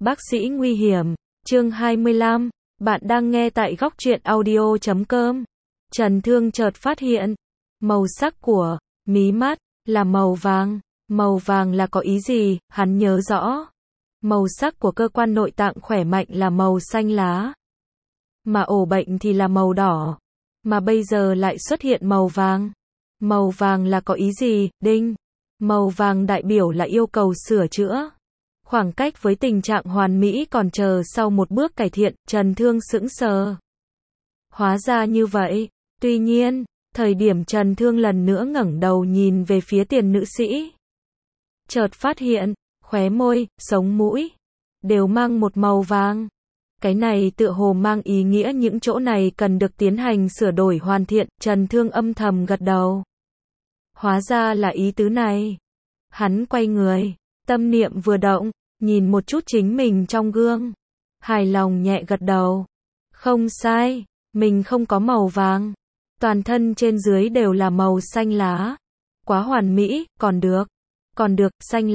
Bác sĩ nguy hiểm, chương 25, bạn đang nghe tại góc truyện audio.com. Trần Thương chợt phát hiện, màu sắc của mí mắt là màu vàng. Màu vàng là có ý gì, hắn nhớ rõ. Màu sắc của cơ quan nội tạng khỏe mạnh là màu xanh lá. Mà ổ bệnh thì là màu đỏ. Mà bây giờ lại xuất hiện màu vàng. Màu vàng là có ý gì, đinh. Màu vàng đại biểu là yêu cầu sửa chữa. Khoảng cách với tình trạng hoàn mỹ còn chờ sau một bước cải thiện, Trần Thương sững sờ. Hóa ra như vậy. Tuy nhiên, thời điểm Trần Thương lần nữa ngẩng đầu nhìn về phía tiền nữ sĩ, chợt phát hiện, khóe môi, sống mũi đều mang một màu vàng. Cái này tựa hồ mang ý nghĩa những chỗ này cần được tiến hành sửa đổi hoàn thiện, Trần Thương âm thầm gật đầu. Hóa ra là ý tứ này. Hắn quay người, tâm niệm vừa động, nhìn một chút chính mình trong gương. Hài lòng nhẹ gật đầu. Không sai, mình không có màu vàng. Toàn thân trên dưới đều là màu xanh lá. Quá hoàn mỹ, còn được, xanh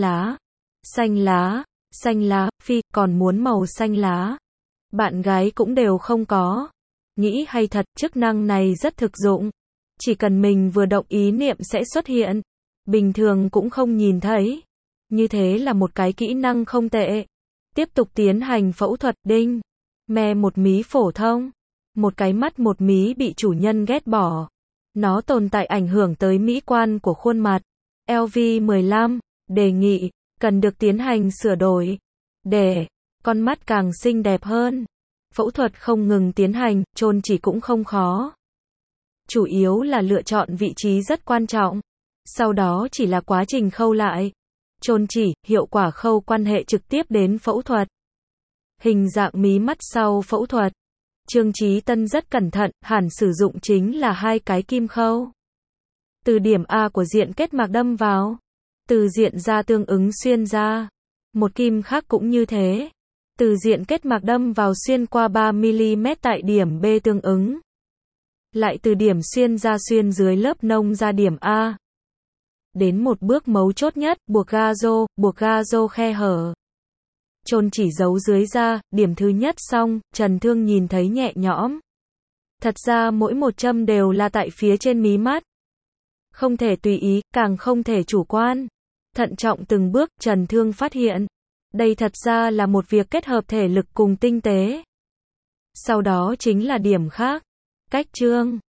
lá, phi, còn muốn màu xanh lá. Bạn gái cũng đều không có. Nghĩ hay thật, chức năng này rất thực dụng. Chỉ cần mình vừa động ý niệm sẽ xuất hiện. Bình thường cũng không nhìn thấy. Như thế là một cái kỹ năng không tệ. Tiếp tục tiến hành phẫu thuật, đinh. Me một mí phổ thông. Một cái mắt một mí bị chủ nhân ghét bỏ. Nó tồn tại ảnh hưởng tới mỹ quan của khuôn mặt. LV15, đề nghị, cần được tiến hành sửa đổi. Để con mắt càng xinh đẹp hơn. Phẫu thuật không ngừng tiến hành, chôn chỉ cũng không khó. Chủ yếu là lựa chọn vị trí rất quan trọng. Sau đó chỉ là quá trình khâu lại. Chôn chỉ, hiệu quả khâu quan hệ trực tiếp đến phẫu thuật. Hình dạng mí mắt sau phẫu thuật. Trương Chí Tân rất cẩn thận, hẳn sử dụng chính là 2 cái kim khâu. Từ điểm A của diện kết mạc đâm vào. Từ diện ra tương ứng xuyên ra. Một kim khác cũng như thế. Từ diện kết mạc đâm vào xuyên qua 3mm tại điểm B tương ứng. Lại từ điểm xuyên ra xuyên dưới lớp nông ra điểm A. Đến một bước mấu chốt nhất, buộc ga rô khe hở. Chôn chỉ giấu dưới da, điểm thứ nhất xong, Trần Thương nhìn thấy nhẹ nhõm. Thật ra mỗi một châm đều là tại phía trên mí mắt. Không thể tùy ý, càng không thể chủ quan. Thận trọng từng bước, Trần Thương phát hiện. Đây thật ra là một việc kết hợp thể lực cùng tinh tế. Sau đó chính là điểm khác. Cách chương.